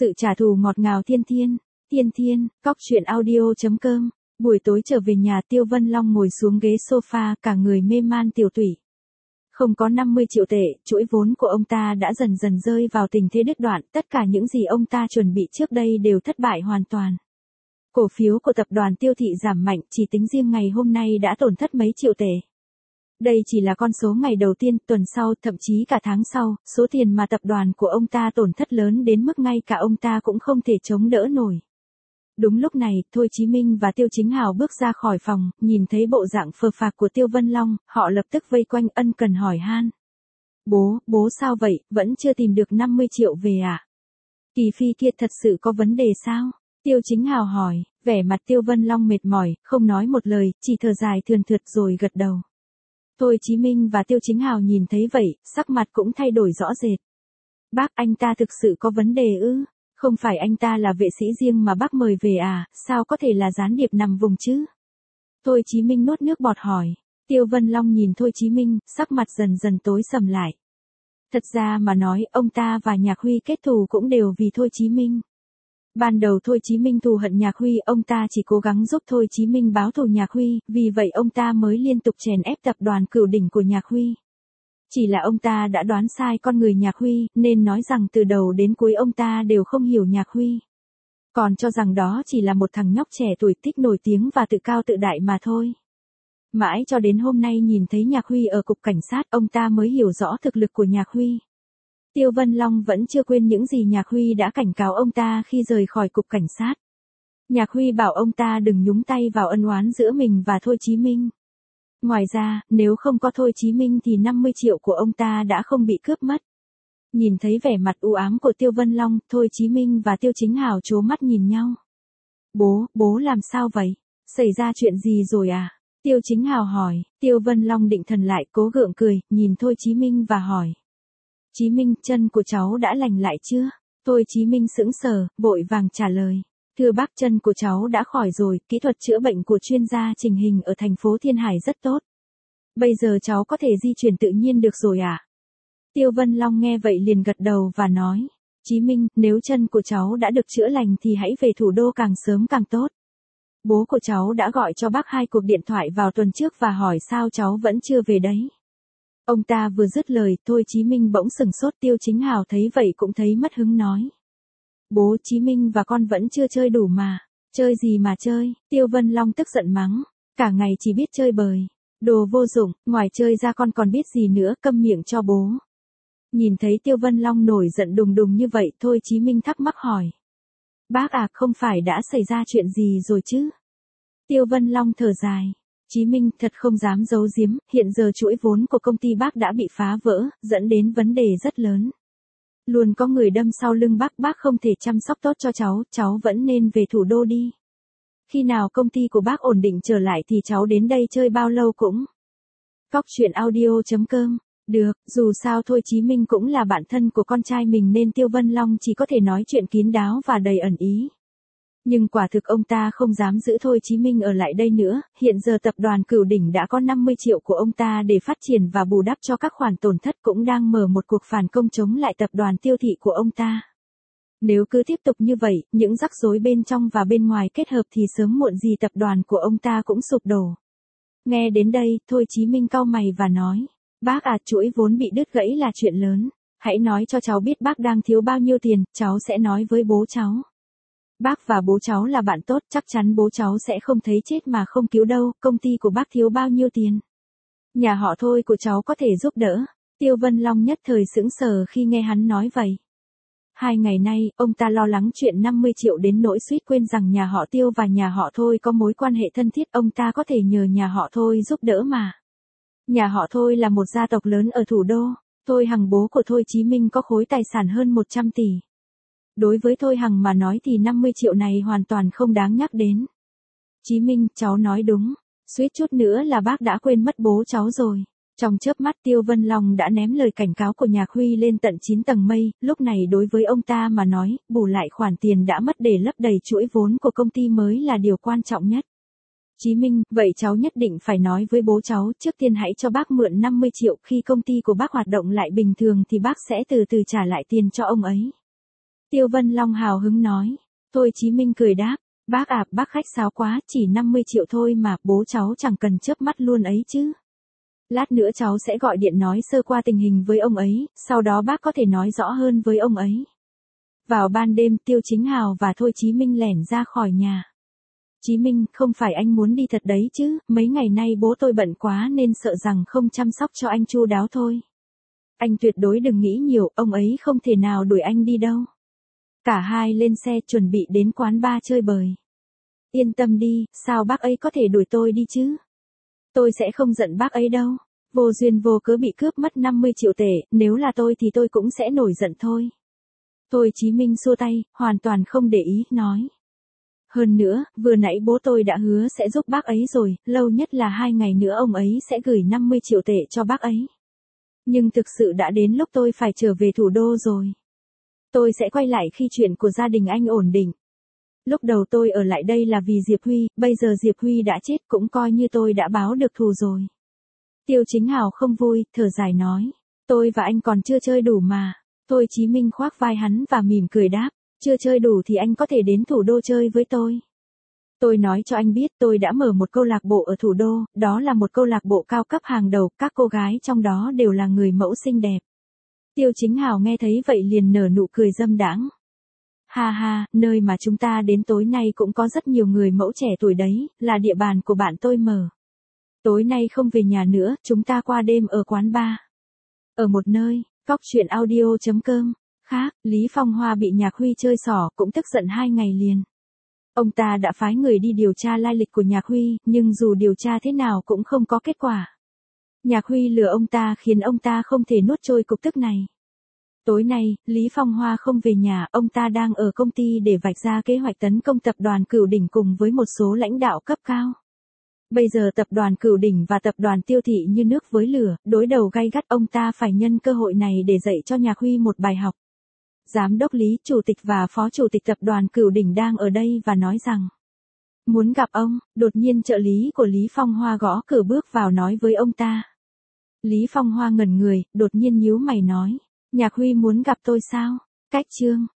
Sự trả thù ngọt ngào thiên thiên. Thiên thiên, cóc truyện audio.com. Buổi tối trở về nhà, Tiêu Vân Long ngồi xuống ghế sofa, cả người mê man tiểu tụy. Không có 50 triệu tệ, chuỗi vốn của ông ta đã dần dần rơi vào tình thế đứt đoạn, tất cả những gì ông ta chuẩn bị trước đây đều thất bại hoàn toàn. Cổ phiếu của tập đoàn Tiêu Thị giảm mạnh, chỉ tính riêng ngày hôm nay đã tổn thất mấy triệu tệ. Đây chỉ là con số ngày đầu tiên, tuần sau, thậm chí cả tháng sau, số tiền mà tập đoàn của ông ta tổn thất lớn đến mức ngay cả ông ta cũng không thể chống đỡ nổi. Đúng lúc này, Thôi Chí Minh và Tiêu Chính Hào bước ra khỏi phòng, nhìn thấy bộ dạng phờ phạc của Tiêu Vân Long, họ lập tức vây quanh ân cần hỏi han. Bố sao vậy, vẫn chưa tìm được 50 triệu về à? Kỳ Phi kia thật sự có vấn đề sao? Tiêu Chính Hào hỏi, vẻ mặt Tiêu Vân Long mệt mỏi, không nói một lời, chỉ thở dài thườn thượt rồi gật đầu. Thôi Chí Minh và Tiêu Chính Hào nhìn thấy vậy, sắc mặt cũng thay đổi rõ rệt. Bác, anh ta thực sự có vấn đề ư? Không phải anh ta là vệ sĩ riêng mà bác mời về à, sao có thể là gián điệp nằm vùng chứ? Thôi Chí Minh nuốt nước bọt hỏi. Tiêu Vân Long nhìn Thôi Chí Minh, sắc mặt dần dần tối sầm lại. Thật ra mà nói, ông ta và Nhạc Huy kết thù cũng đều vì Thôi Chí Minh. Ban đầu Thôi Chí Minh thù hận Nhạc Huy, ông ta chỉ cố gắng giúp Thôi Chí Minh báo thù Nhạc Huy, vì vậy ông ta mới liên tục chèn ép tập đoàn Cửu Đỉnh của Nhạc Huy. Chỉ là ông ta đã đoán sai con người Nhạc Huy, nên nói rằng từ đầu đến cuối ông ta đều không hiểu Nhạc Huy. Còn cho rằng đó chỉ là một thằng nhóc trẻ tuổi thích nổi tiếng và tự cao tự đại mà thôi. Mãi cho đến hôm nay nhìn thấy Nhạc Huy ở cục cảnh sát, ông ta mới hiểu rõ thực lực của Nhạc Huy. Tiêu Vân Long vẫn chưa quên những gì Nhạc Huy đã cảnh cáo ông ta khi rời khỏi cục cảnh sát. Nhạc Huy bảo ông ta đừng nhúng tay vào ân oán giữa mình và Thôi Chí Minh. Ngoài ra, nếu không có Thôi Chí Minh thì 50 triệu của ông ta đã không bị cướp mất. Nhìn thấy vẻ mặt u ám của Tiêu Vân Long, Thôi Chí Minh và Tiêu Chính Hào trố mắt nhìn nhau. Bố làm sao vậy? Xảy ra chuyện gì rồi à? Tiêu Chính Hào hỏi. Tiêu Vân Long định thần lại, cố gượng cười, nhìn Thôi Chí Minh và hỏi. Chí Minh, chân của cháu đã lành lại chưa? Thôi Chí Minh sững sờ, vội vàng trả lời. Thưa bác, chân của cháu đã khỏi rồi, kỹ thuật chữa bệnh của chuyên gia chỉnh hình ở thành phố Thiên Hải rất tốt. Bây giờ cháu có thể di chuyển tự nhiên được rồi à? Tiêu Vân Long nghe vậy liền gật đầu và nói. Chí Minh, nếu chân của cháu đã được chữa lành thì hãy về thủ đô càng sớm càng tốt. Bố của cháu đã gọi cho bác 2 cuộc điện thoại vào tuần trước và hỏi sao cháu vẫn chưa về đấy. Ông ta vừa dứt lời, Thôi Chí Minh bỗng sừng sốt. Tiêu Chính Hào thấy vậy cũng thấy mất hứng nói. Bố, Chí Minh và con vẫn chưa chơi đủ mà. Chơi gì mà chơi? Tiêu Vân Long tức giận mắng. Cả ngày chỉ biết chơi bời. Đồ vô dụng, ngoài chơi ra con còn biết gì nữa, câm miệng cho bố. Nhìn thấy Tiêu Vân Long nổi giận đùng đùng như vậy, Thôi Chí Minh thắc mắc hỏi. Bác à, không phải đã xảy ra chuyện gì rồi chứ? Tiêu Vân Long thở dài. Chí Minh, thật không dám giấu giếm, hiện giờ chuỗi vốn của công ty bác đã bị phá vỡ, dẫn đến vấn đề rất lớn. Luôn có người đâm sau lưng bác không thể chăm sóc tốt cho cháu vẫn nên về thủ đô đi. Khi nào công ty của bác ổn định trở lại thì cháu đến đây chơi bao lâu cũng. Cóc truyện audio.com. Được, dù sao Thôi Chí Minh cũng là bạn thân của con trai mình nên Tiêu Vân Long chỉ có thể nói chuyện kín đáo và đầy ẩn ý. Nhưng quả thực ông ta không dám giữ Thôi Chí Minh ở lại đây nữa, hiện giờ tập đoàn Cửu Đỉnh đã có 50 triệu của ông ta để phát triển và bù đắp cho các khoản tổn thất, cũng đang mở một cuộc phản công chống lại tập đoàn Tiêu Thị của ông ta. Nếu cứ tiếp tục như vậy, những rắc rối bên trong và bên ngoài kết hợp thì sớm muộn gì tập đoàn của ông ta cũng sụp đổ. Nghe đến đây, Thôi Chí Minh cau mày và nói. Bác à, chuỗi vốn bị đứt gãy là chuyện lớn. Hãy nói cho cháu biết bác đang thiếu bao nhiêu tiền, cháu sẽ nói với bố cháu. Bác và bố cháu là bạn tốt, chắc chắn bố cháu sẽ không thấy chết mà không cứu đâu. Công ty của bác thiếu bao nhiêu tiền? Nhà họ Thôi của cháu có thể giúp đỡ. Tiêu Vân Long nhất thời sững sờ khi nghe hắn nói vậy. 2 ngày nay, ông ta lo lắng chuyện 50 triệu đến nỗi suýt quên rằng nhà họ Tiêu và nhà họ Thôi có mối quan hệ thân thiết, ông ta có thể nhờ nhà họ Thôi giúp đỡ mà. Nhà họ Thôi là một gia tộc lớn ở thủ đô. Thôi Hằng, bố của Thôi Chí Minh, có khối tài sản hơn 100 tỷ. Đối với Thôi Hằng mà nói thì 50 triệu này hoàn toàn không đáng nhắc đến. Chí Minh, cháu nói đúng. Suýt chút nữa là bác đã quên mất bố cháu rồi. Trong chớp mắt Tiêu Vân Long đã ném lời cảnh cáo của Nhạc Huy lên tận 9 tầng mây, lúc này đối với ông ta mà nói, bù lại khoản tiền đã mất để lấp đầy chuỗi vốn của công ty mới là điều quan trọng nhất. Chí Minh, vậy cháu nhất định phải nói với bố cháu, trước tiên hãy cho bác mượn 50 triệu, khi công ty của bác hoạt động lại bình thường thì bác sẽ từ từ trả lại tiền cho ông ấy. Tiêu Vân Long hào hứng nói. Thôi Chí Minh cười đáp. Bác à, bác khách sáo quá, chỉ 50 triệu thôi mà, bố cháu chẳng cần chớp mắt luôn ấy chứ. Lát nữa cháu sẽ gọi điện nói sơ qua tình hình với ông ấy, sau đó bác có thể nói rõ hơn với ông ấy. Vào ban đêm Tiêu Chính Hào và Thôi Chí Minh lẻn ra khỏi nhà. Chí Minh, không phải anh muốn đi thật đấy chứ, mấy ngày nay bố tôi bận quá nên sợ rằng không chăm sóc cho anh chu đáo thôi. Anh tuyệt đối đừng nghĩ nhiều, ông ấy không thể nào đuổi anh đi đâu. Cả hai lên xe chuẩn bị đến quán bar chơi bời. Yên tâm đi, sao bác ấy có thể đuổi tôi đi chứ? Tôi sẽ không giận bác ấy đâu. Vô duyên vô cớ bị cướp mất 50 triệu tệ, nếu là tôi thì tôi cũng sẽ nổi giận thôi. Thôi Chí Minh xua tay, hoàn toàn không để ý, nói. Hơn nữa, vừa nãy bố tôi đã hứa sẽ giúp bác ấy rồi, lâu nhất là 2 ngày nữa ông ấy sẽ gửi 50 triệu tệ cho bác ấy. Nhưng thực sự đã đến lúc tôi phải trở về thủ đô rồi. Tôi sẽ quay lại khi chuyện của gia đình anh ổn định. Lúc đầu tôi ở lại đây là vì Diệp Huy, bây giờ Diệp Huy đã chết cũng coi như tôi đã báo được thù rồi. Tiêu Chính Hào không vui, thở dài nói. Tôi và anh còn chưa chơi đủ mà. Thôi Chí Minh khoác vai hắn và mỉm cười đáp. Chưa chơi đủ thì anh có thể đến thủ đô chơi với tôi. Tôi nói cho anh biết tôi đã mở một câu lạc bộ ở thủ đô, đó là một câu lạc bộ cao cấp hàng đầu, các cô gái trong đó đều là người mẫu xinh đẹp. Tiêu Chính Hào nghe thấy vậy liền nở nụ cười dâm đãng. Ha ha, nơi mà chúng ta đến tối nay cũng có rất nhiều người mẫu trẻ tuổi đấy, là địa bàn của bạn tôi mở. Tối nay không về nhà nữa, chúng ta qua đêm ở quán bar. Ở một nơi, cóc truyện audio.com. Khác, Lý Phong Hoa bị Nhạc Huy chơi xỏ cũng tức giận 2 ngày liền. Ông ta đã phái người đi điều tra lai lịch của Nhạc Huy, nhưng dù điều tra thế nào cũng không có kết quả. Nhạc Huy lừa ông ta khiến ông ta không thể nuốt trôi cục tức này. Tối nay, Lý Phong Hoa không về nhà, ông ta đang ở công ty để vạch ra kế hoạch tấn công tập đoàn Cửu Đỉnh cùng với một số lãnh đạo cấp cao. Bây giờ tập đoàn Cửu Đỉnh và tập đoàn Tiêu Thị như nước với lửa, đối đầu gay gắt, ông ta phải nhân cơ hội này để dạy cho Nhạc Huy một bài học. Giám đốc Lý, chủ tịch và phó chủ tịch tập đoàn Cửu Đỉnh đang ở đây và nói rằng muốn gặp ông. Đột nhiên trợ lý của Lý Phong Hoa gõ cửa bước vào nói với ông ta. Lý Phong Hoa ngẩn người, đột nhiên nhíu mày nói. Nhạc Huy muốn gặp tôi sao? Cách chương.